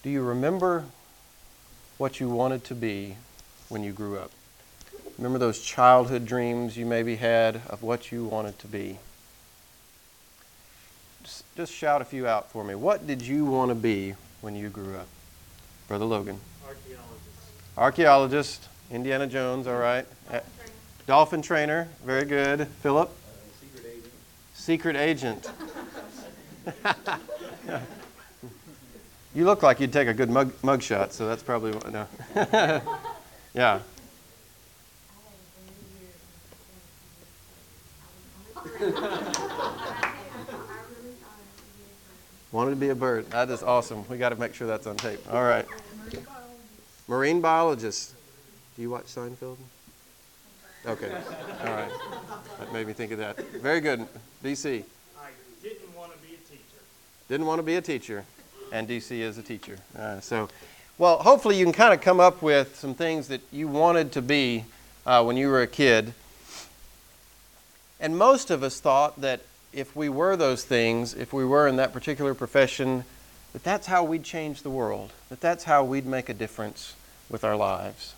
Do you remember what you wanted to be when you grew up? Remember those childhood dreams you maybe had of what you wanted to be? Just shout a few out for me. What did you want to be when you grew up? Brother Logan. Archaeologist. Indiana Jones, all right. Dolphin trainer, very good. Philip? Secret agent. You look like you'd take a good mug shot, so that's probably what, no. Yeah. Wanted to be a bird. That is awesome. We got to make sure that's on tape. All right. Marine biologist. Do you watch Seinfeld? Okay. All right. That made me think of that. Very good. DC. I didn't want to be a teacher. Didn't want to be a teacher. And DC is a teacher. Well, hopefully you can kind of come up with some things that you wanted to be when you were a kid. And most of us thought that if we were those things, if we were in that particular profession, that that's how we'd change the world, that that's how we'd make a difference with our lives.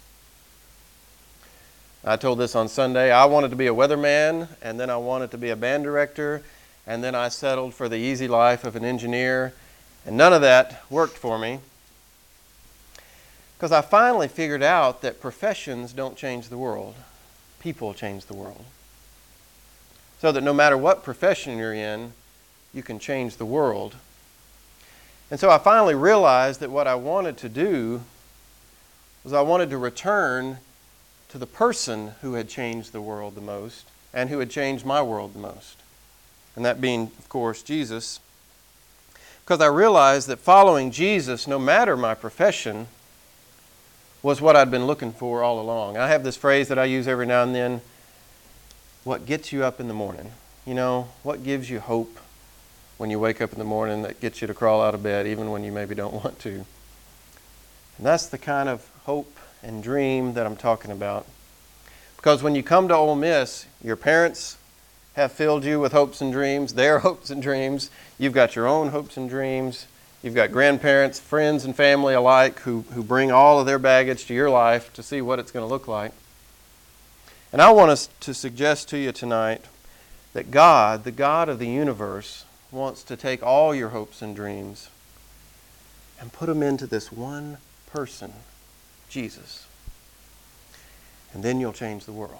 I told this on Sunday. I wanted to be a weatherman, and then I wanted to be a band director, and then I settled for the easy life of an engineer, and none of that worked for me. Because I finally figured out that professions don't change the world. People change the world. So that no matter what profession you're in, you can change the world. And so I finally realized that what I wanted to do was I wanted to return to the person who had changed the world the most and who had changed my world the most. And that being, of course, Jesus. Because I realized that following Jesus, no matter my profession, was what I'd been looking for all along. I have this phrase that I use every now and then. What gets you up in the morning? You know, what gives you hope when you wake up in the morning that gets you to crawl out of bed even when you maybe don't want to? And that's the kind of hope and dream that I'm talking about. Because when you come to Ole Miss, your parents have filled you with hopes and dreams, their hopes and dreams. You've got your own hopes and dreams. You've got grandparents, friends, and family alike who bring all of their baggage to your life to see what it's going to look like. And I want us to suggest to you tonight that God, the God of the universe, wants to take all your hopes and dreams and put them into this one person, Jesus. And then you'll change the world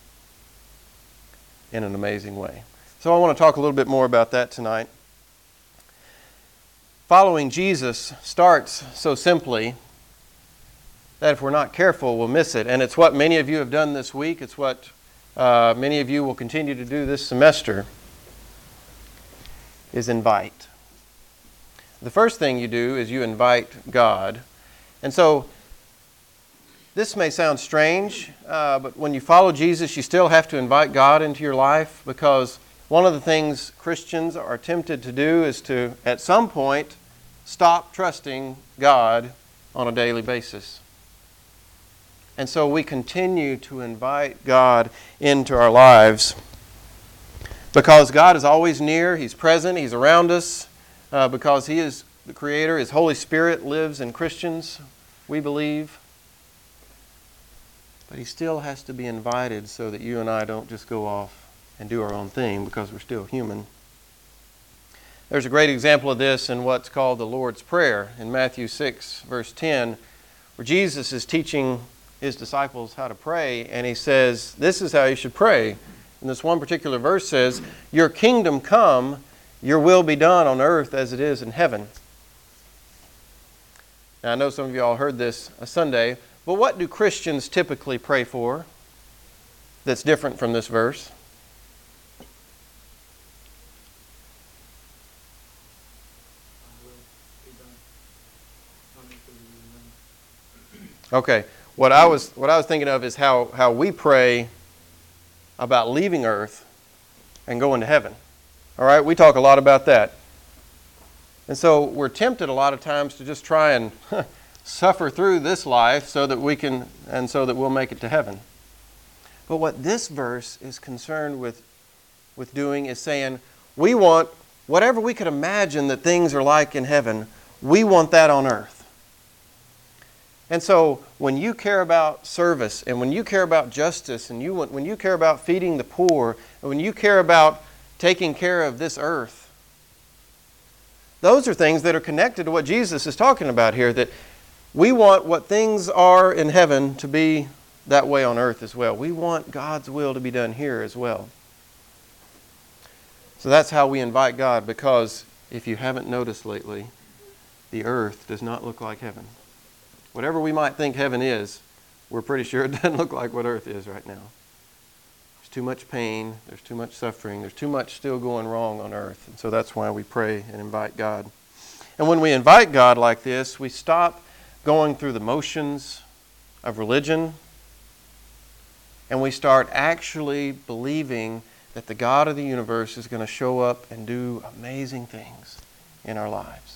in an amazing way. So I want to talk a little bit more about that tonight. Following Jesus starts so simply that if we're not careful, we'll miss it. And it's what many of you have done this week. It's what many of you will continue to do this semester, is invite. The first thing you do is you invite God. And so this may sound strange, but when you follow Jesus, you still have to invite God into your life, because one of the things Christians are tempted to do is to, at some point, stop trusting God on a daily basis. And so we continue to invite God into our lives because God is always near. He's present. He's around us because He is the Creator. His Holy Spirit lives in Christians, we believe. But He still has to be invited so that you and I don't just go off and do our own thing because we're still human. There's a great example of this in what's called the Lord's Prayer in Matthew 6, verse 10, where Jesus is teaching His disciples how to pray, and He says, this is how you should pray. And this one particular verse says, your kingdom come, your will be done on earth as it is in heaven. Now, I know some of you all heard this a Sunday, but what do Christians typically pray for that's different from this verse? Okay, what I was thinking of is how we pray about leaving earth and going to heaven. All right, we talk a lot about that. And so we're tempted a lot of times to just try and suffer through this life so that we'll make it to heaven. But what this verse is concerned with doing is saying, we want whatever we could imagine that things are like in heaven, we want that on earth. And so when you care about service and when you care about justice and when you care about feeding the poor and when you care about taking care of this earth, those are things that are connected to what Jesus is talking about here, that we want what things are in heaven to be that way on earth as well. We want God's will to be done here as well. So that's how we invite God, because if you haven't noticed lately, the earth does not look like heaven. Whatever we might think heaven is, we're pretty sure it doesn't look like what earth is right now. There's too much pain, there's too much suffering, there's too much still going wrong on earth. And so that's why we pray and invite God. And when we invite God like this, we stop going through the motions of religion, and we start actually believing that the God of the universe is going to show up and do amazing things in our lives,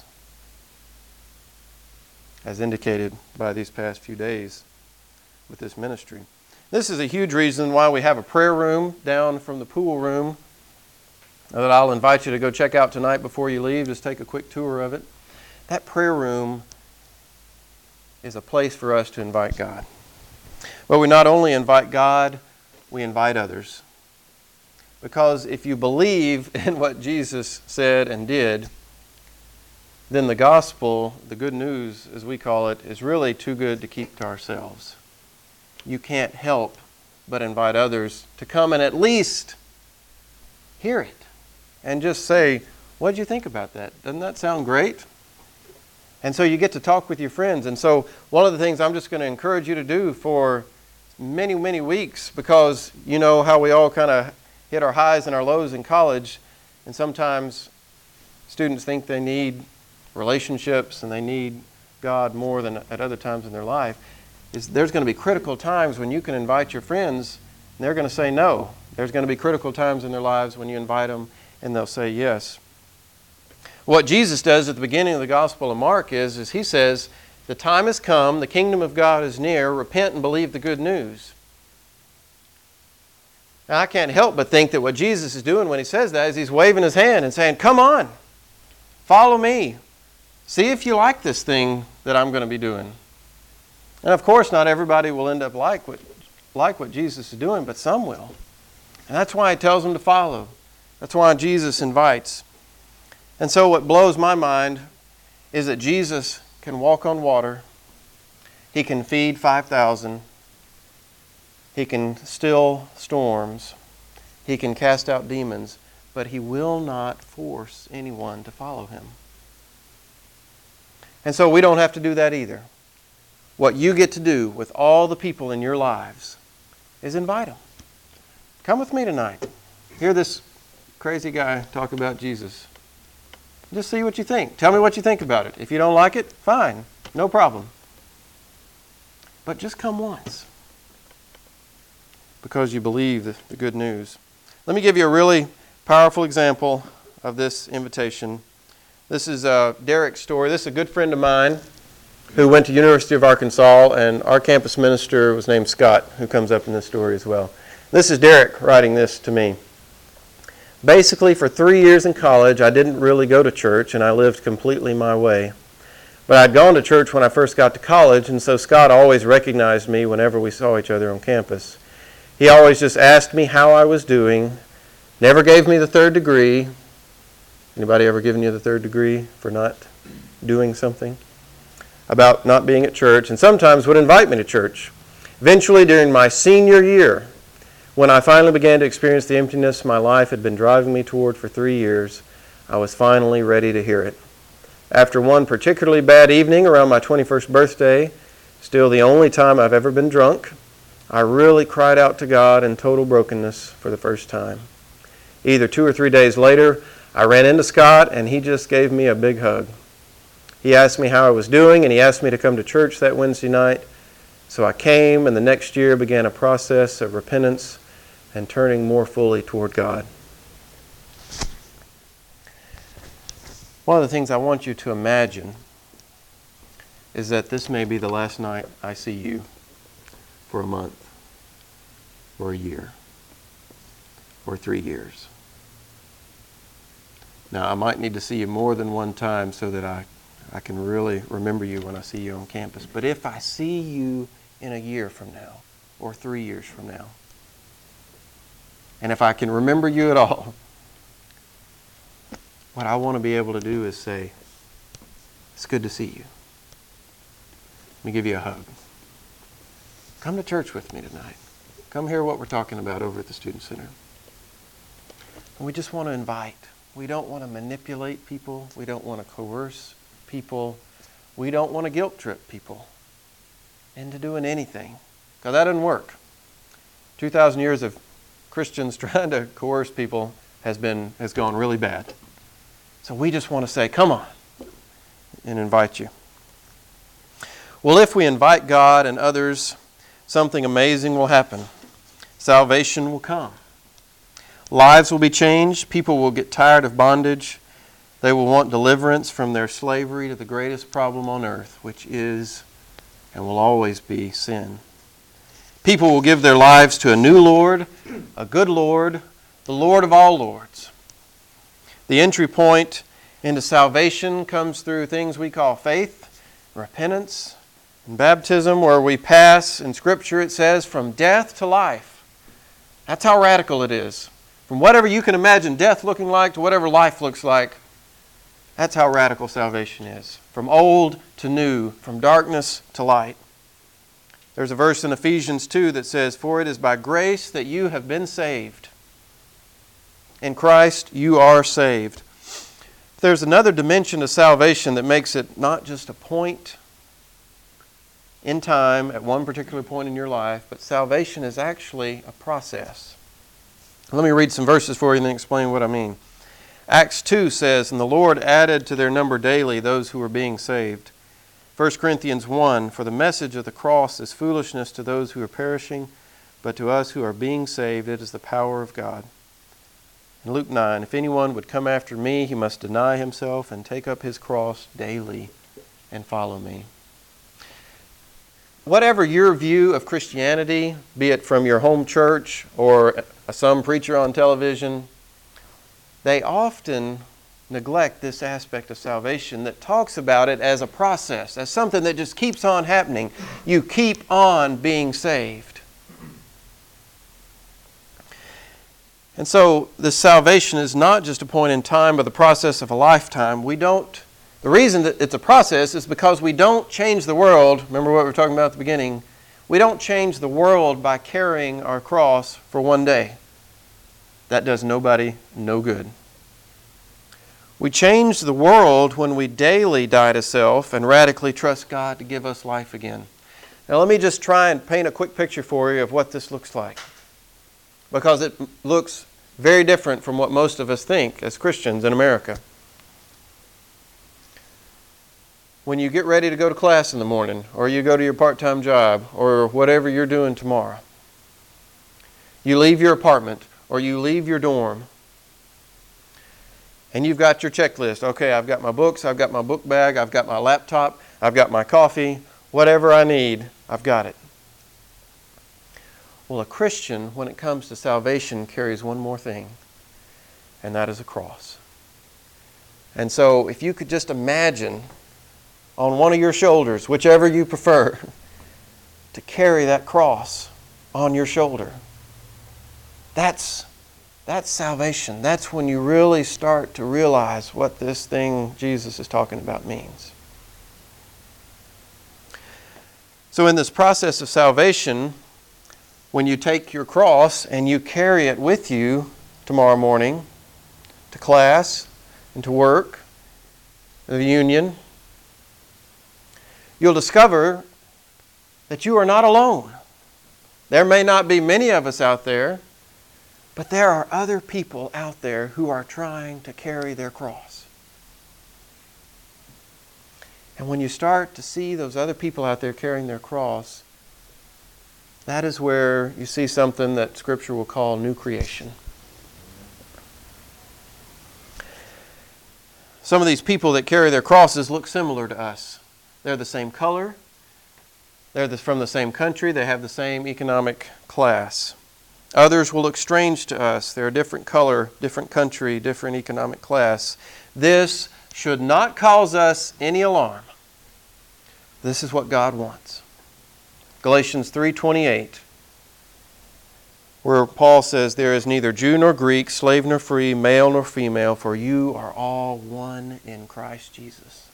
as indicated by these past few days with this ministry. This is a huge reason why we have a prayer room down from the pool room that I'll invite you to go check out tonight before you leave. Just take a quick tour of it. That prayer room is a place for us to invite God. But we not only invite God, we invite others. Because if you believe in what Jesus said and did, then the gospel, the good news as we call it, is really too good to keep to ourselves. You can't help but invite others to come and at least hear it and just say, what did you think about that? Doesn't that sound great? And so you get to talk with your friends. And so one of the things I'm just going to encourage you to do for many, many weeks, because you know how we all kind of hit our highs and our lows in college, and sometimes students think they need relationships and they need God more than at other times in their life, is there's going to be critical times when you can invite your friends and they're going to say no. There's going to be critical times in their lives when you invite them and they'll say yes. What Jesus does at the beginning of the Gospel of Mark is he says, the time has come, the kingdom of God is near, repent and believe the good news. Now, I can't help but think that what Jesus is doing when he says that is he's waving his hand and saying, come on, follow me. See if you like this thing that I'm going to be doing. And of course, not everybody will end up like what Jesus is doing, but some will. And that's why he tells them to follow. That's why Jesus invites. And so what blows my mind is that Jesus can walk on water. He can feed 5,000. He can still storms. He can cast out demons. But he will not force anyone to follow him. And so we don't have to do that either. What you get to do with all the people in your lives is invite them. Come with me tonight. Hear this crazy guy talk about Jesus. Just see what you think. Tell me what you think about it. If you don't like it, fine. No problem. But just come once, because you believe the good news. Let me give you a really powerful example of this invitation. This is Derek's story. This is a good friend of mine who went to University of Arkansas, and our campus minister was named Scott, who comes up in this story as well. This is Derek writing this to me. Basically, for 3 years in college, I didn't really go to church, and I lived completely my way. But I'd gone to church when I first got to college, and so Scott always recognized me whenever we saw each other on campus. He always just asked me how I was doing, never gave me the third degree. Anybody ever given you the third degree for not doing something? About not being at church, and sometimes would invite me to church. Eventually, during my senior year, when I finally began to experience the emptiness my life had been driving me toward for 3 years, I was finally ready to hear it. After one particularly bad evening around my 21st birthday, still the only time I've ever been drunk, I really cried out to God in total brokenness for the first time. Either 2 or 3 days later, I ran into Scott, and he just gave me a big hug. He asked me how I was doing, and he asked me to come to church that Wednesday night. So I came, and the next year began a process of repentance and turning more fully toward God. One of the things I want you to imagine is that this may be the last night I see you for a month, or a year, or 3 years. Now, I might need to see you more than one time so that I I can really remember you when I see you on campus. But if I see you in a year from now or 3 years from now, and if I can remember you at all, what I want to be able to do is say, it's good to see you. Let me give you a hug. Come to church with me tonight. Come hear what we're talking about over at the Student Center. And we just want to invite. We don't want to manipulate people. We don't want to coerce people. We don't want to guilt trip people into doing anything, because that doesn't work. 2,000 years of Christians trying to coerce people has gone really bad. So we just want to say, come on, and invite you. Well, if we invite God and others, something amazing will happen. Salvation will come. Lives will be changed. People will get tired of bondage. They will want deliverance from their slavery to the greatest problem on earth, which is and will always be sin. People will give their lives to a new Lord, a good Lord, the Lord of all lords. The entry point into salvation comes through things we call faith, repentance, and baptism, where we pass, in Scripture it says, from death to life. That's how radical it is. From whatever you can imagine death looking like to whatever life looks like, that's how radical salvation is. From old to new, from darkness to light. There's a verse in Ephesians 2 that says, "For it is by grace that you have been saved. In Christ you are saved." There's another dimension of salvation that makes it not just a point in time at one particular point in your life, but salvation is actually a process. Let me read some verses for you and then explain what I mean. Acts 2 says, "And the Lord added to their number daily those who were being saved." 1 Corinthians 1, "For the message of the cross is foolishness to those who are perishing, but to us who are being saved it is the power of God." And Luke 9, "If anyone would come after me, he must deny himself and take up his cross daily and follow me." Whatever your view of Christianity, be it from your home church or some preacher on television, they often neglect this aspect of salvation that talks about it as a process, as something that just keeps on happening. You keep on being saved. And so this salvation is not just a point in time, but the process of a lifetime. The reason that it's a process is because we don't change the world. Remember what we were talking about at the beginning? We don't change the world by carrying our cross for one day. That does nobody no good. We change the world when we daily die to self and radically trust God to give us life again. Now let me just try and paint a quick picture for you of what this looks like, because it looks very different from what most of us think as Christians in America. When you get ready to go to class in the morning, or you go to your part-time job, or whatever you're doing tomorrow, you leave your apartment, or you leave your dorm, and you've got your checklist. Okay, I've got my books, I've got my book bag, I've got my laptop, I've got my coffee, whatever I need, I've got it. Well, a Christian, when it comes to salvation, carries one more thing, and that is a cross. And so if you could just imagine on one of your shoulders, whichever you prefer, to carry that cross on your shoulder, that's salvation. That's when you really start to realize what this thing Jesus is talking about means. So in this process of salvation, when you take your cross and you carry it with you tomorrow morning to class and to work, the union, you'll discover that you are not alone. There may not be many of us out there, but there are other people out there who are trying to carry their cross. And when you start to see those other people out there carrying their cross, that is where you see something that Scripture will call new creation. Some of these people that carry their crosses look similar to us. They're the same color. They're from the same country. They have the same economic class. Others will look strange to us. They're a different color, different country, different economic class. This should not cause us any alarm. This is what God wants. Galatians 3:28, where Paul says, there is neither Jew nor Greek, slave nor free, male nor female, for you are all one in Christ Jesus.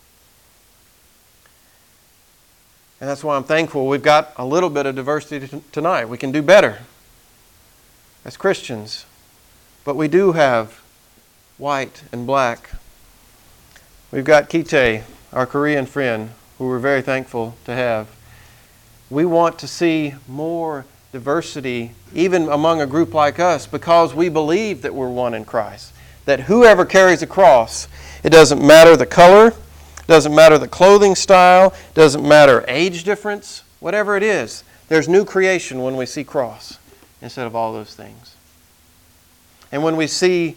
And that's why I'm thankful we've got a little bit of diversity tonight. We can do better as Christians. But we do have white and black. We've got Kite, our Korean friend, who we're very thankful to have. We want to see more diversity even among a group like us because we believe that we're one in Christ. That whoever carries a cross, it doesn't matter the color, it doesn't matter the clothing style, it doesn't matter age difference, whatever it is. There's new creation when we see cross instead of all those things. And when we see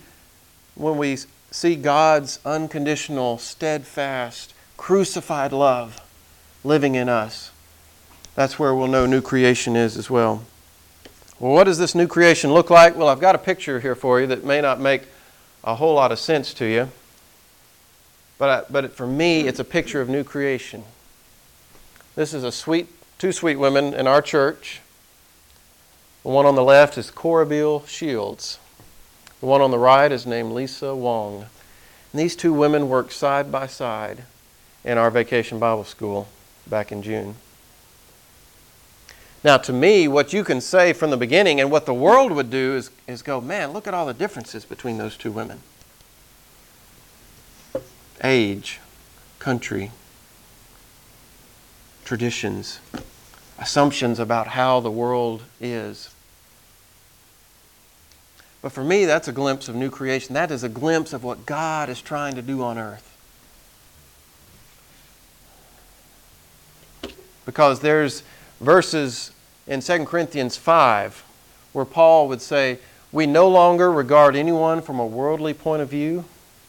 God's unconditional, steadfast, crucified love living in us, that's where we'll know new creation is as well. Well, what does this new creation look like? Well, I've got a picture here for you that may not make a whole lot of sense to you. But for me, it's a picture of new creation. This is two sweet women in our church. The one on the left is Corabille Shields. The one on the right is named Lisa Wong. And these two women worked side by side in our Vacation Bible School back in June. Now, to me, what you can say from the beginning and what the world would do is go, man, look at all the differences between those two women. Age, country, traditions, assumptions about how the world is. But for me, that's a glimpse of new creation. That is a glimpse of what God is trying to do on earth. Because there's verses in 2 Corinthians 5 where Paul would say, we no longer regard anyone from a worldly point of view.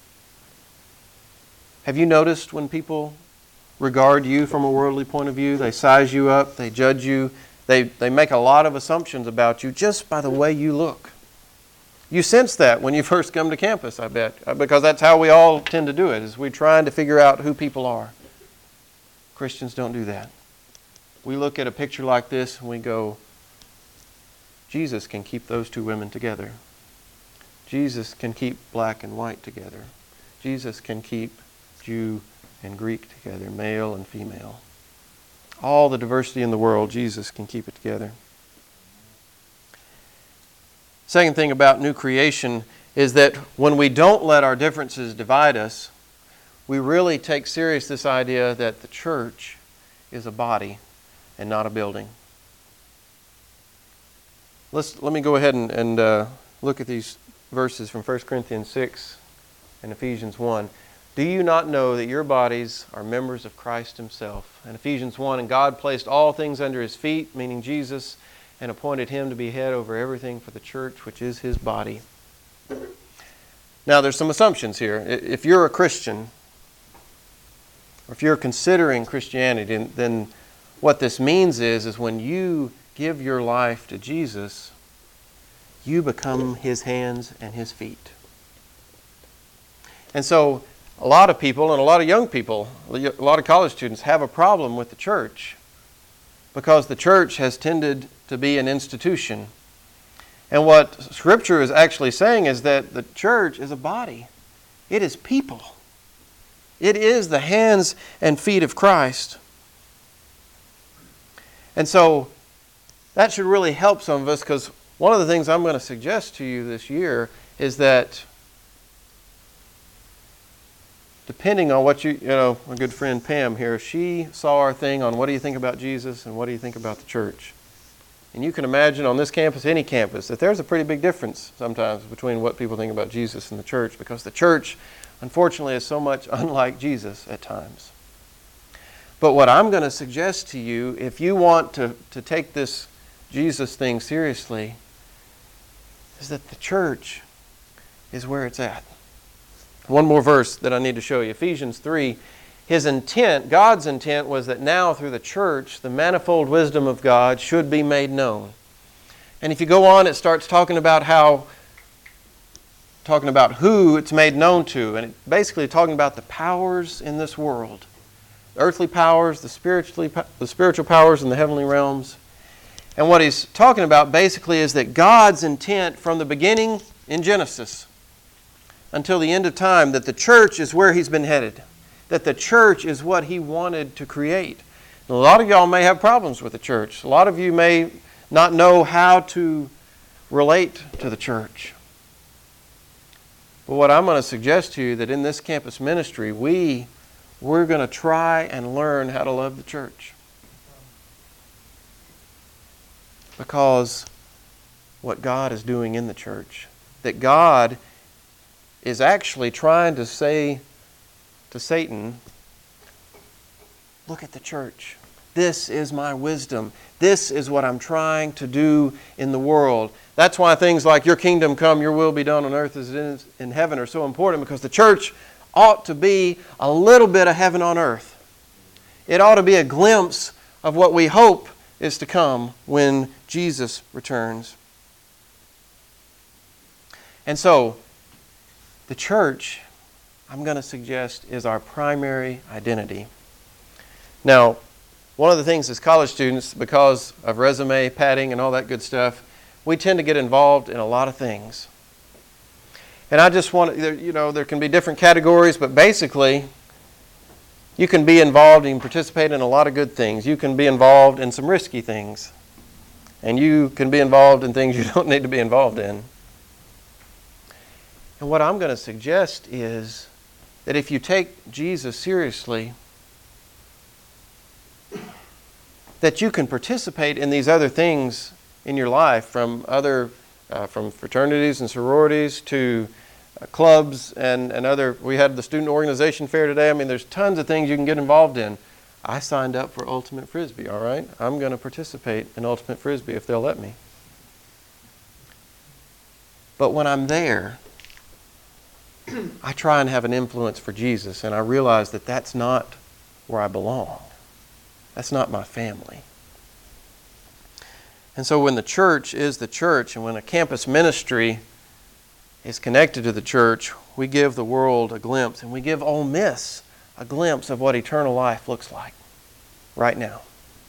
Have you noticed when people regard you from a worldly point of view, they size you up, they judge you, they make a lot of assumptions about you just by the way you look? You sense that when you first come to campus, I bet, because that's how we all tend to do it, is we're trying to figure out who people are. Christians don't do that. We look at a picture like this and we go, Jesus can keep those two women together. Jesus can keep black and white together. Jesus can keep Jew and Greek together, male and female. All the diversity in the world, Jesus can keep it together. Second thing about new creation is that when we don't let our differences divide us, we really take serious this idea that the church is a body and not a building. Let me go ahead and look at these verses from 1 Corinthians 6 and Ephesians 1. Do you not know that your bodies are members of Christ Himself? And Ephesians 1, and God placed all things under His feet, meaning Jesus, and appointed Him to be head over everything for the church, which is His body. Now, there's some assumptions here. If you're a Christian, or if you're considering Christianity, then what this means is when you give your life to Jesus, you become His hands and His feet. And so, a lot of people and a lot of young people, a lot of college students have a problem with the church because the church has tended to be an institution. And what Scripture is actually saying is that the church is a body. It is people. It is the hands and feet of Christ. And so that should really help some of us, because one of the things I'm going to suggest to you this year is that depending on what my good friend Pam here, she saw our thing on what do you think about Jesus and what do you think about the church. And you can imagine on this campus, any campus, that there's a pretty big difference sometimes between what people think about Jesus and the church, because the church, unfortunately, is so much unlike Jesus at times. But what I'm going to suggest to you, if you want to take this Jesus thing seriously, is that the church is where it's at. One more verse that I need to show you. Ephesians 3. His intent, God's intent, was that now through the church, the manifold wisdom of God should be made known. And if you go on, it starts talking about how talking about who it's made known to, and it's basically talking about the powers in this world. The earthly powers, the spiritual powers in the heavenly realms. And what he's talking about basically is that God's intent from the beginning in Genesis until the end of time, that the church is where He's been headed. That the church is what He wanted to create. And a lot of y'all may have problems with the church. A lot of you may not know how to relate to the church. But what I'm going to suggest to you that in this campus ministry, we're going to try and learn how to love the church. Because what God is doing in the church, that God is actually trying to say to Satan, look at the church. This is my wisdom. This is what I'm trying to do in the world. That's why things like your kingdom come, your will be done on earth as it is in heaven are so important, because the church ought to be a little bit of heaven on earth. It ought to be a glimpse of what we hope is to come when Jesus returns. And so, the church, I'm going to suggest, is our primary identity. Now, one of the things as college students, because of resume padding and all that good stuff, we tend to get involved in a lot of things. And I just want to, there can be different categories, but basically, you can be involved and participate in a lot of good things. You can be involved in some risky things. And you can be involved in things you don't need to be involved in. And what I'm going to suggest is that if you take Jesus seriously, that you can participate in these other things in your life, from fraternities and sororities to clubs and other. We had the student organization fair today. I mean, there's tons of things you can get involved in. I signed up for Ultimate Frisbee, all right? I'm going to participate in Ultimate Frisbee if they'll let me. But when I'm there, I try and have an influence for Jesus, and I realize that that's not where I belong. That's not my family. And so when the church is the church, and when a campus ministry is connected to the church, we give the world a glimpse, and we give Ole Miss a glimpse of what eternal life looks like right now.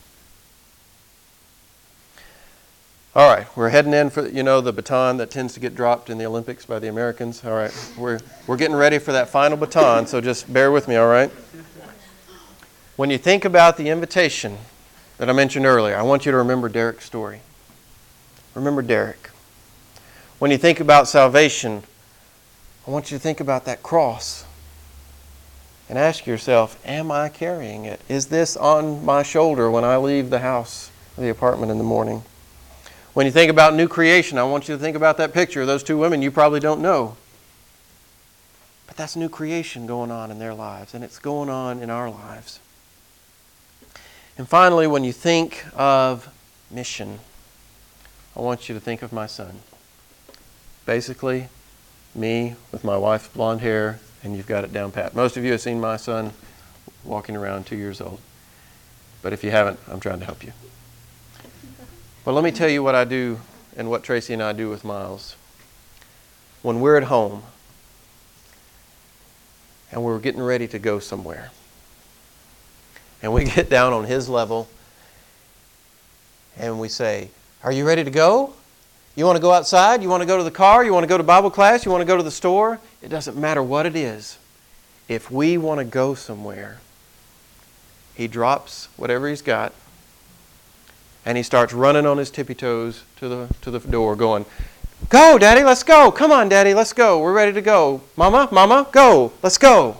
All right, we're heading in for, the baton that tends to get dropped in the Olympics by the Americans. All right, we're getting ready for that final baton, so just bear with me, all right? When you think about the invitation that I mentioned earlier, I want you to remember Derek's story. Remember Derek. When you think about salvation, I want you to think about that cross and ask yourself, am I carrying it? Is this on my shoulder when I leave the house or the apartment in the morning? When you think about new creation, I want you to think about that picture of those two women you probably don't know. But that's new creation going on in their lives, and it's going on in our lives. And finally, when you think of mission, I want you to think of my son. Basically, me with my wife's blonde hair, and you've got it down pat. Most of you have seen my son walking around 2 years old. But if you haven't, I'm trying to help you. But let me tell you what I do and what Tracy and I do with Miles. When we're at home and we're getting ready to go somewhere, and we get down on his level and we say, are you ready to go? You want to go outside? You want to go to the car? You want to go to Bible class? You want to go to the store? It doesn't matter what it is. If we want to go somewhere, he drops whatever he's got and he starts running on his tippy toes to the door going, go, Daddy, let's go. Come on, Daddy, let's go. We're ready to go. Mama, go. Let's go.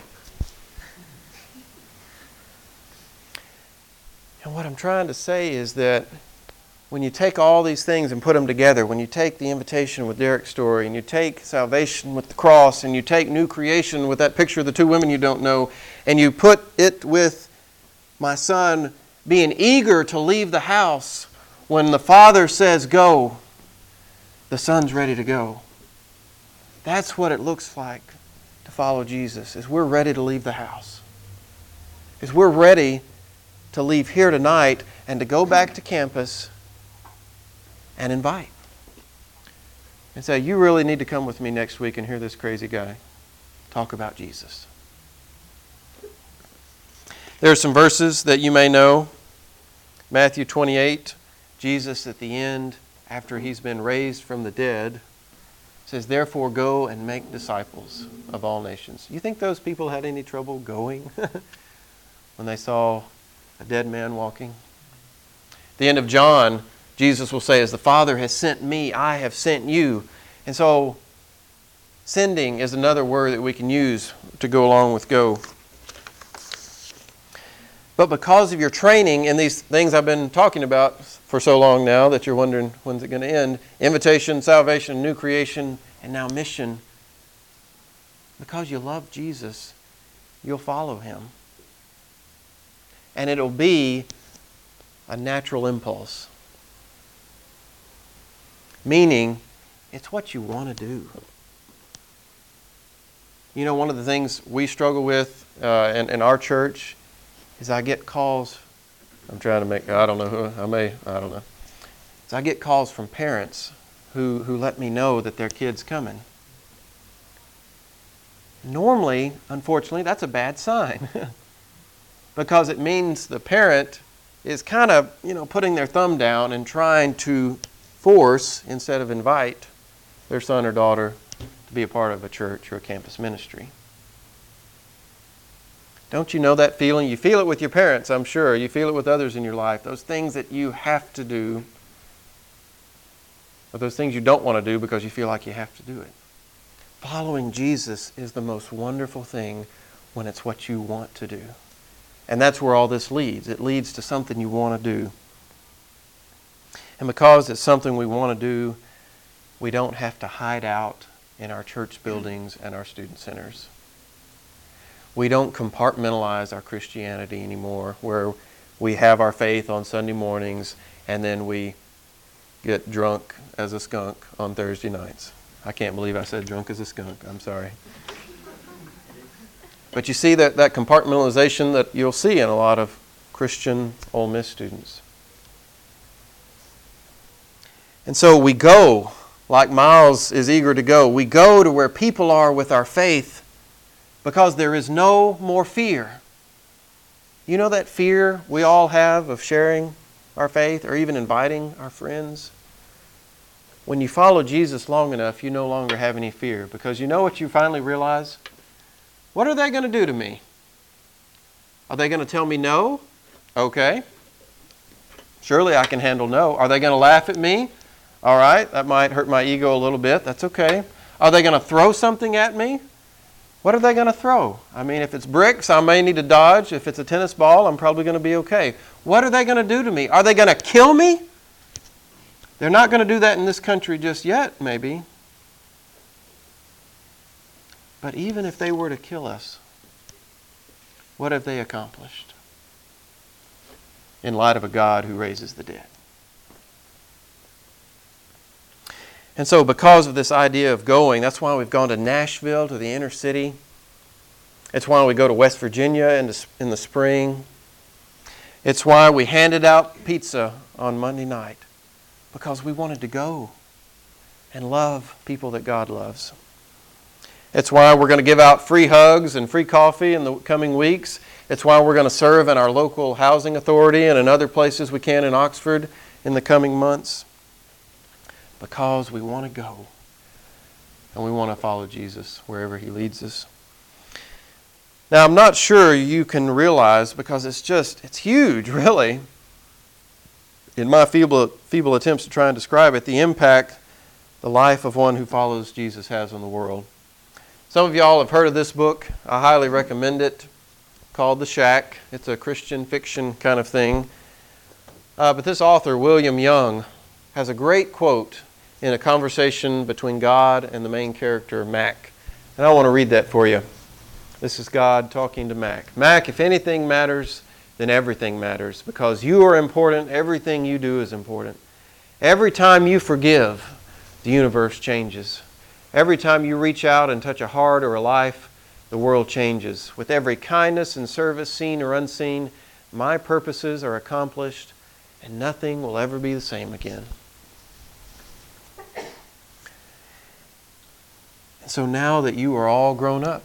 And what I'm trying to say is that when you take all these things and put them together, when you take the invitation with Derek's story, and you take salvation with the cross, and you take new creation with that picture of the two women you don't know, and you put it with my son being eager to leave the house when the father says go, the son's ready to go. That's what it looks like to follow Jesus, is we're ready to leave the house. Is we're ready to leave here tonight and to go back to campus and invite. and say, you really need to come with me next week and hear this crazy guy talk about Jesus. There are some verses that you may know. Matthew 28, Jesus at the end, after he's been raised from the dead, says, therefore go and make disciples of all nations. You think those people had any trouble going when they saw a dead man walking? At the end of John, Jesus will say, as the Father has sent me, I have sent you. And so, sending is another word that we can use to go along with go. But because of your training in these things I've been talking about for so long now that you're wondering when's it going to end, invitation, salvation, new creation, and now mission, because you love Jesus, you'll follow him. And it'll be a natural impulse. Meaning, it's what you want to do. You know, one of the things we struggle with in our church is I get calls, I don't know. So I get calls from parents who let me know that their kid's coming. Normally, unfortunately, that's a bad sign. Because it means the parent is kind of, putting their thumb down and trying to force, instead of invite, their son or daughter to be a part of a church or a campus ministry. Don't you know that feeling? You feel it with your parents, I'm sure. You feel it with others in your life. Those things that you have to do, or those things you don't want to do because you feel like you have to do it. Following Jesus is the most wonderful thing when it's what you want to do. And that's where all this leads. It leads to something you want to do. And because it's something we want to do, we don't have to hide out in our church buildings and our student centers. We don't compartmentalize our Christianity anymore, where we have our faith on Sunday mornings and then we get drunk as a skunk on Thursday nights. I can't believe I said drunk as a skunk. I'm sorry. But you see that compartmentalization that you'll see in a lot of Christian Ole Miss students. And so we go, like Miles is eager to go. We go to where people are with our faith because there is no more fear. You know that fear we all have of sharing our faith or even inviting our friends? When you follow Jesus long enough, you no longer have any fear, because you know what you finally realize? What are they going to do to me? Are they going to tell me no? Okay. Surely I can handle no. Are they going to laugh at me? All right, that might hurt my ego a little bit. That's okay. Are they going to throw something at me? What are they going to throw? I mean, if it's bricks, I may need to dodge. If it's a tennis ball, I'm probably going to be okay. What are they going to do to me? Are they going to kill me? They're not going to do that in this country just yet, maybe. But even if they were to kill us, what have they accomplished in light of a God who raises the dead? And so because of this idea of going, that's why we've gone to Nashville, to the inner city. It's why we go to West Virginia in the spring. It's why we handed out pizza on Monday night, because we wanted to go and love people that God loves. It's why we're going to give out free hugs and free coffee in the coming weeks. It's why we're going to serve in our local housing authority and in other places we can in Oxford in the coming months. Because we want to go and we want to follow Jesus wherever he leads us. Now, I'm not sure you can realize, because it's huge, really, in my feeble attempts to try and describe it, the impact the life of one who follows Jesus has on the world. Some of y'all have heard of this book. I highly recommend it, called The Shack. It's a Christian fiction kind of thing. But this author, William Young, has a great quote in a conversation between God and the main character, Mac. And I want to read that for you. This is God talking to Mac. Mac, if anything matters, then everything matters, because you are important. Everything you do is important. Every time you forgive, the universe changes. Every time you reach out and touch a heart or a life, the world changes. With every kindness and service, seen or unseen, my purposes are accomplished, and nothing will ever be the same again. So now that you are all grown up,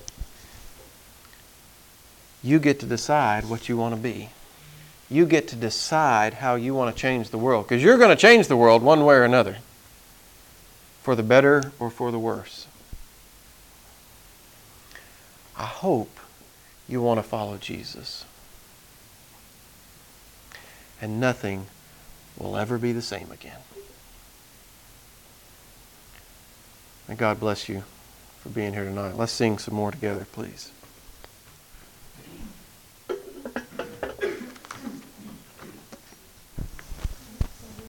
you get to decide what you want to be. You get to decide how you want to change the world. Because you're going to change the world one way or another. For the better or for the worse. I hope you want to follow Jesus. And nothing will ever be the same again. May God bless you for being here tonight. Let's sing some more together, please.